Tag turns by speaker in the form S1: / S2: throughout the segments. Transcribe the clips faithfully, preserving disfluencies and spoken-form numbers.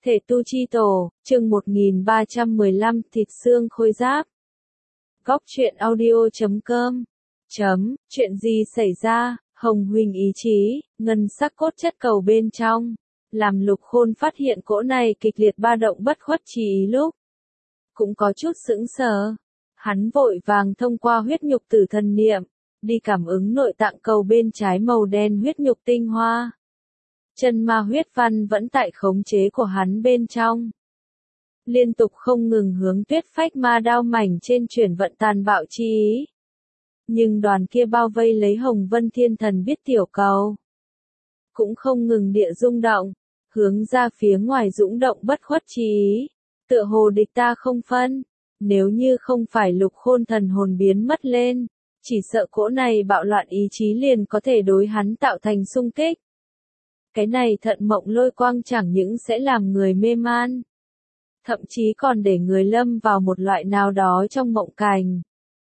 S1: Thể tu chi tổ, chương một nghìn ba trăm mười lăm, thịt xương khôi giáp. Góc truyện audio chấm com. Chấm, chuyện gì xảy ra, Hồng Huỳnh ý chí, ngân sắc cốt chất cầu bên trong. Làm Lục Khôn phát hiện cỗ này kịch liệt ba động bất khuất chí ý lúc. Cũng có chút sững sờ. Hắn vội vàng thông qua huyết nhục tử thần niệm, đi cảm ứng nội tạng cầu bên trái màu đen huyết nhục tinh hoa. Chân ma huyết văn vẫn tại khống chế của hắn bên trong. Liên tục không ngừng hướng tuyết phách ma đao mảnh trên chuyển vận tàn bạo chi ý. Nhưng đoàn kia bao vây lấy Hồng Vân Thiên Thần biết tiểu cầu. Cũng không ngừng địa rung động, hướng ra phía ngoài dũng động bất khuất chi ý. Tựa hồ địch ta không phân, nếu như không phải Lục Khôn thần hồn biến mất lên, chỉ sợ cỗ này bạo loạn ý chí liền có thể đối hắn tạo thành xung kích. Cái này thận mộng lôi quang chẳng những sẽ làm người mê man, thậm chí còn để người lâm vào một loại nào đó trong mộng cảnh.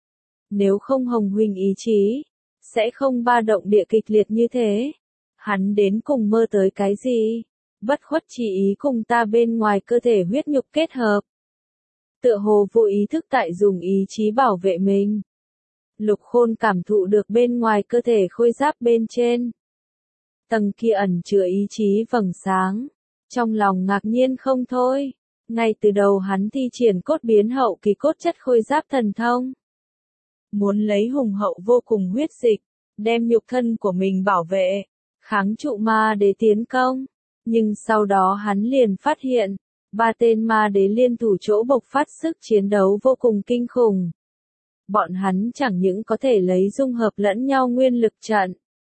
S1: Nếu không Hồng Huỳnh ý chí, sẽ không ba động địa kịch liệt như thế. Hắn đến cùng mơ tới cái gì? Bất khuất chỉ ý cùng ta bên ngoài cơ thể huyết nhục kết hợp. Tựa hồ vô ý thức tại dùng ý chí bảo vệ mình. Lục Khôn cảm thụ được bên ngoài cơ thể khôi giáp bên trên. Tầng kia ẩn chứa ý chí vầng sáng. Trong lòng ngạc nhiên không thôi. Ngay từ đầu hắn thi triển cốt biến hậu kỳ cốt chất khôi giáp thần thông. Muốn lấy hùng hậu vô cùng huyết dịch, đem nhục thân của mình bảo vệ, kháng trụ ma đế tiến công. Nhưng sau đó hắn liền phát hiện, ba tên ma đế liên thủ chỗ bộc phát sức chiến đấu vô cùng kinh khủng. Bọn hắn chẳng những có thể lấy dung hợp lẫn nhau nguyên lực trận,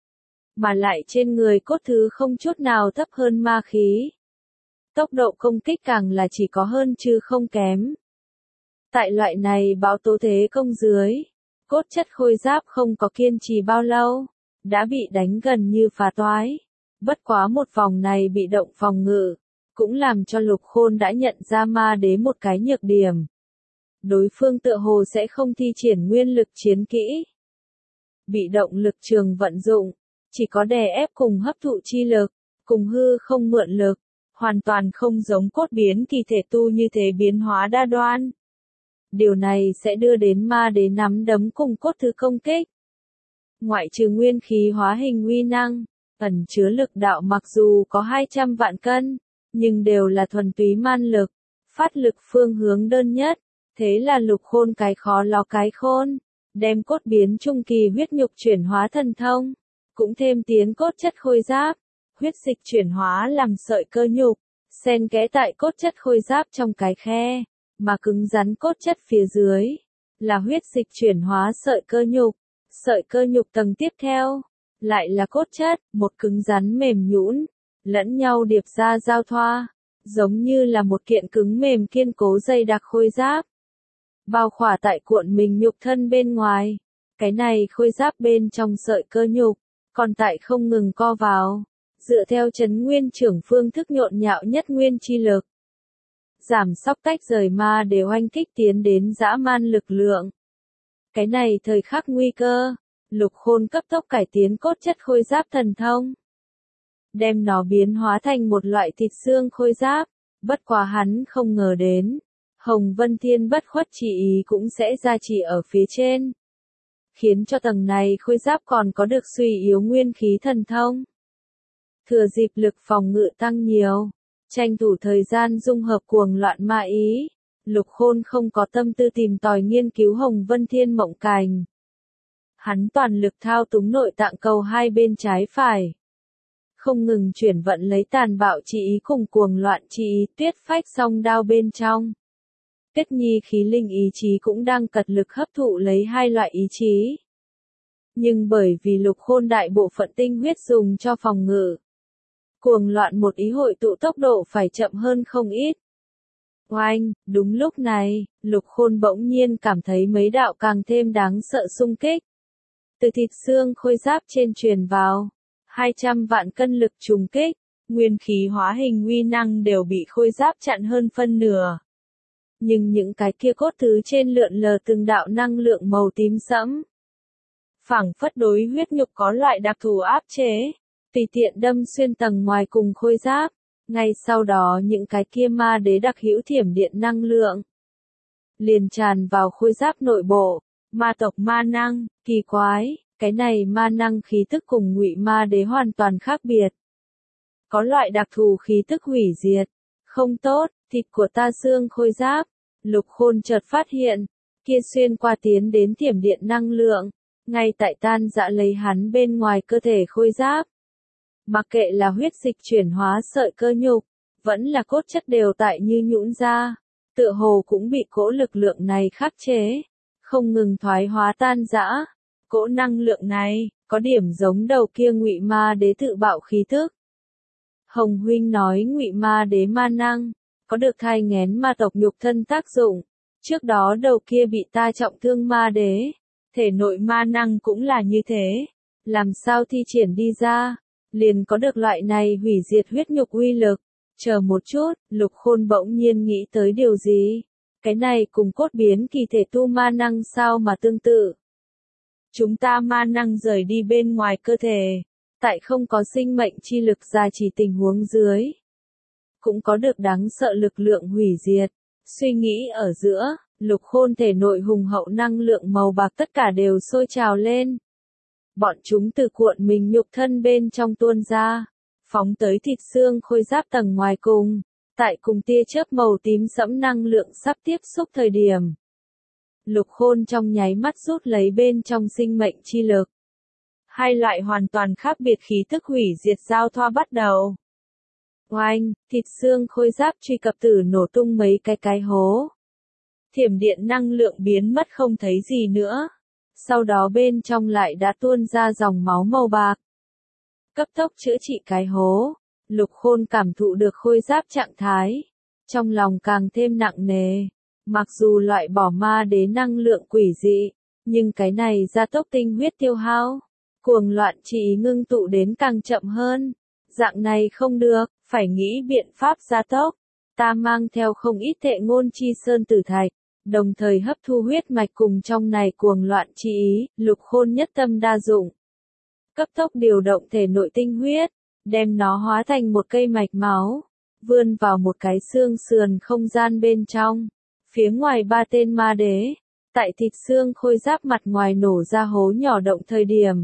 S1: mà lại trên người cốt thứ không chút nào thấp hơn ma khí. Tốc độ công kích càng là chỉ có hơn chứ không kém. Tại loại này bão tố thế công dưới, cốt chất khôi giáp không có kiên trì bao lâu, đã bị đánh gần như phá toái. Bất quá một vòng này bị động phòng ngự, cũng làm cho Lục Khôn đã nhận ra ma đế một cái nhược điểm. Đối phương tựa hồ sẽ không thi triển nguyên lực chiến kỹ. Bị động lực trường vận dụng, chỉ có đè ép cùng hấp thụ chi lực, cùng hư không mượn lực, hoàn toàn không giống cốt biến kỳ thể tu như thế biến hóa đa đoan. Điều này sẽ đưa đến ma đế nắm đấm cùng cốt thứ công kích. Ngoại trừ nguyên khí hóa hình uy năng, ẩn chứa lực đạo mặc dù có hai trăm vạn cân, nhưng đều là thuần túy man lực, phát lực phương hướng đơn nhất. Thế là Lục Khôn cái khó ló cái khôn, đem cốt biến trung kỳ huyết nhục chuyển hóa thần thông, cũng thêm tiến cốt chất khôi giáp, huyết dịch chuyển hóa làm sợi cơ nhục, xen kẽ tại cốt chất khôi giáp trong cái khe, mà cứng rắn cốt chất phía dưới, là huyết dịch chuyển hóa sợi cơ nhục, sợi cơ nhục tầng tiếp theo, lại là cốt chất, một cứng rắn mềm nhũn, lẫn nhau điệp ra giao thoa, giống như là một kiện cứng mềm kiên cố dày đặc khôi giáp. Bao khỏa tại cuộn mình nhục thân bên ngoài, cái này khôi giáp bên trong sợi cơ nhục, còn tại không ngừng co vào, dựa theo chấn nguyên trưởng phương thức nhộn nhạo nhất nguyên chi lực. Giảm sóc tách rời ma để oanh kích tiến đến dã man lực lượng. Cái này thời khắc nguy cơ, Lục Khôn cấp tốc cải tiến cốt chất khôi giáp thần thông. Đem nó biến hóa thành một loại thịt xương khôi giáp, bất quá hắn không ngờ đến. Hồng Vân Thiên bất khuất chỉ ý cũng sẽ gia trì ở phía trên. Khiến cho tầng này khôi giáp còn có được suy yếu nguyên khí thần thông. Thừa dịp lực phòng ngự tăng nhiều, tranh thủ thời gian dung hợp cuồng loạn ma ý, Lục Khôn không có tâm tư tìm tòi nghiên cứu Hồng Vân Thiên mộng cảnh. Hắn toàn lực thao túng nội tạng cầu hai bên trái phải. Không ngừng chuyển vận lấy tàn bạo chi ý cùng cuồng loạn chi ý tuyết phách song đao bên trong. Kết nhi khí linh ý chí cũng đang cật lực hấp thụ lấy hai loại ý chí. Nhưng bởi vì Lục Khôn đại bộ phận tinh huyết dùng cho phòng ngự, cuồng loạn một ý hội tụ tốc độ phải chậm hơn không ít. Oanh, đúng lúc này, Lục Khôn bỗng nhiên cảm thấy mấy đạo càng thêm đáng sợ xung kích. Từ thịt xương khôi giáp trên truyền vào, hai trăm vạn cân lực trùng kích, nguyên khí hóa hình uy năng đều bị khôi giáp chặn hơn phân nửa. Nhưng những cái kia cốt thứ trên lượn lờ từng đạo năng lượng màu tím sẫm. Phảng phất đối huyết nhục có loại đặc thù áp chế, tùy tiện đâm xuyên tầng ngoài cùng khôi giáp, Ngay sau đó những cái kia ma đế đặc hữu thiểm điện năng lượng liền tràn vào khôi giáp nội bộ. Ma tộc ma năng, kỳ quái, cái này ma năng khí tức cùng Ngụy ma đế hoàn toàn khác biệt. Có loại đặc thù khí tức hủy diệt. Không tốt, thịt của ta xương khôi giáp. Lục Khôn chợt phát hiện, kia xuyên qua tiến đến thiểm điện năng lượng, ngay tại tan rã lấy hắn bên ngoài cơ thể khôi giáp. Mặc kệ là huyết dịch chuyển hóa sợi cơ nhục, vẫn là cốt chất đều tại như nhũn ra, tựa hồ cũng bị cỗ lực lượng này khắc chế, không ngừng thoái hóa tan rã. Cỗ năng lượng này, có điểm giống đầu kia Ngụy ma đế tự bạo khí thức. Hồng huynh nói Ngụy ma đế ma năng, có được thai nghén ma tộc nhục thân tác dụng. Trước đó đầu kia bị ta trọng thương ma đế, thể nội ma năng cũng là như thế. Làm sao thi triển đi ra, liền có được loại này hủy diệt huyết nhục uy lực. Chờ một chút, Lục Khôn bỗng nhiên nghĩ tới điều gì. Cái này cùng cốt biến kỳ thể tu ma năng sao mà tương tự. Chúng ta ma năng rời đi bên ngoài cơ thể, tại không có sinh mệnh chi lực gia trì tình huống dưới. Cũng có được đáng sợ lực lượng hủy diệt. Suy nghĩ ở giữa, Lục Khôn thể nội hùng hậu năng lượng màu bạc tất cả đều sôi trào lên. Bọn chúng từ cuộn mình nhục thân bên trong tuôn ra, phóng tới thịt xương khôi giáp tầng ngoài cùng, tại cùng tia chớp màu tím sẫm năng lượng sắp tiếp xúc thời điểm. Lục Khôn trong nháy mắt rút lấy bên trong sinh mệnh chi lực. Hai loại hoàn toàn khác biệt khí tức hủy diệt giao thoa bắt đầu. Oanh, thịt xương khôi giáp truy cập tử nổ tung mấy cái cái hố. Thiểm điện năng lượng biến mất không thấy gì nữa. Sau đó bên trong lại đã tuôn ra dòng máu màu bạc. Cấp tốc chữa trị cái hố, Lục Khôn cảm thụ được khôi giáp trạng thái. Trong lòng càng thêm nặng nề. Mặc dù loại bỏ ma đế năng lượng quỷ dị, nhưng cái này gia tốc tinh huyết tiêu hao. Cuồng loạn chi ý ngưng tụ đến càng chậm hơn. Dạng này không được, phải nghĩ biện pháp gia tốc. Ta mang theo không ít thệ ngôn chi sơn tử thạch, đồng thời hấp thu huyết mạch cùng trong này cuồng loạn chi ý, Lục Khôn nhất tâm đa dụng. Cấp tốc điều động thể nội tinh huyết, đem nó hóa thành một cây mạch máu, vươn vào một cái xương sườn không gian bên trong. Phía ngoài ba tên ma đế, tại thịt xương khôi giáp mặt ngoài nổ ra hố nhỏ động thời điểm.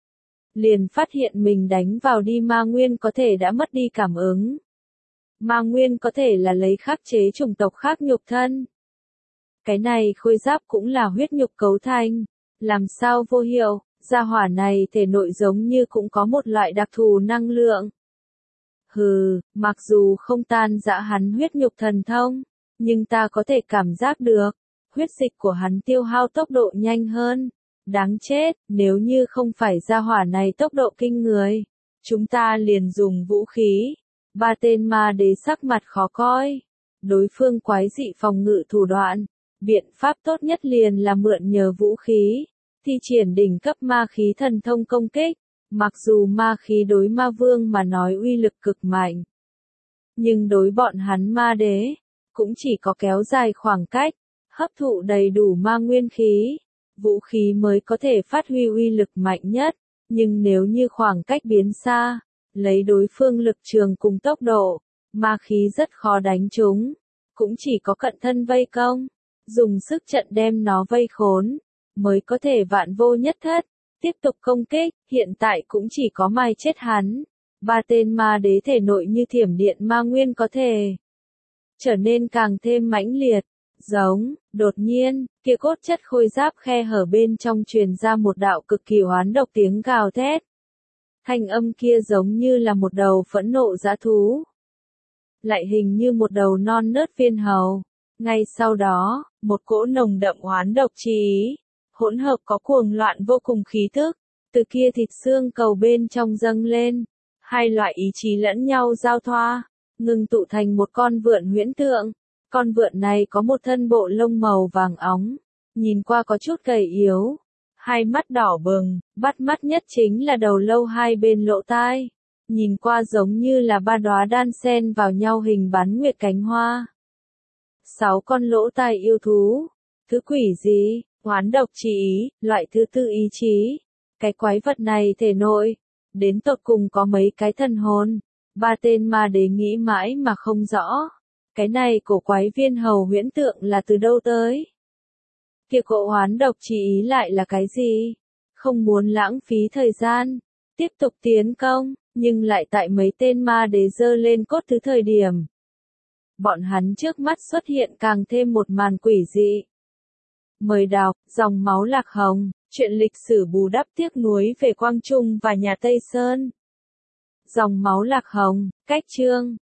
S1: Liền phát hiện mình đánh vào đi ma nguyên có thể đã mất đi cảm ứng. Ma nguyên có thể là lấy khắc chế chủng tộc khác nhục thân. Cái này khôi giáp cũng là huyết nhục cấu thành. Làm sao vô hiệu, gia hỏa này thể nội giống như cũng có một loại đặc thù năng lượng. Hừ, mặc dù không tan rã hắn huyết nhục thần thông, nhưng ta có thể cảm giác được, huyết dịch của hắn tiêu hao tốc độ nhanh hơn. Đáng chết, nếu như không phải gia hỏa này tốc độ kinh người, chúng ta liền dùng vũ khí. Ba tên ma đế sắc mặt khó coi. Đối phương quái dị phòng ngự thủ đoạn. Biện pháp tốt nhất liền là mượn nhờ vũ khí. Thi triển đỉnh cấp ma khí thần thông công kích. Mặc dù ma khí đối ma vương mà nói uy lực cực mạnh. Nhưng đối bọn hắn ma đế, cũng chỉ có kéo dài khoảng cách, hấp thụ đầy đủ ma nguyên khí. Vũ khí mới có thể phát huy uy lực mạnh nhất, nhưng nếu như khoảng cách biến xa, lấy đối phương lực trường cùng tốc độ, ma khí rất khó đánh trúng, cũng chỉ có cận thân vây công, dùng sức trận đem nó vây khốn, mới có thể vạn vô nhất thất, tiếp tục công kích, hiện tại cũng chỉ có mai chết hắn. Ba tên ma đế thể nội như thiểm điện ma nguyên có thể trở nên càng thêm mãnh liệt. Giống, đột nhiên, kia cốt chất khôi giáp khe hở bên trong truyền ra một đạo cực kỳ oán độc tiếng gào thét. Thanh âm kia giống như là một đầu phẫn nộ dã thú. Lại hình như một đầu non nớt viên hầu. Ngay sau đó, một cỗ nồng đậm oán độc chi ý, hỗn hợp có cuồng loạn vô cùng khí tức, từ kia thịt xương cầu bên trong dâng lên. Hai loại ý chí lẫn nhau giao thoa, ngừng tụ thành một con vượn huyễn tượng. Con vượn này có một thân bộ lông màu vàng óng, nhìn qua có chút gầy yếu, hai mắt đỏ bừng, bắt mắt nhất chính là đầu lâu hai bên lỗ tai, nhìn qua giống như là ba đóa đan xen vào nhau hình bán nguyệt cánh hoa. Sáu con lỗ tai yêu thú, thứ quỷ gì, oán độc chi ý, loại thứ tư ý chí, cái quái vật này thể nội, đến tột cùng có mấy cái thần hồn, Ba tên ma đế nghĩ mãi mà không rõ. Cái này cổ quái viên hầu huyễn tượng là từ đâu tới? Việc cộ hoán độc chỉ ý lại là cái gì? Không muốn lãng phí thời gian, tiếp tục tiến công, nhưng lại tại mấy tên ma đế dơ lên cốt thứ thời điểm. Bọn hắn trước mắt xuất hiện càng thêm một màn quỷ dị. Mời đọc, dòng máu lạc hồng, chuyện lịch sử bù đắp tiếc nuối về Quang Trung và nhà Tây Sơn. Dòng máu lạc hồng, cách chương.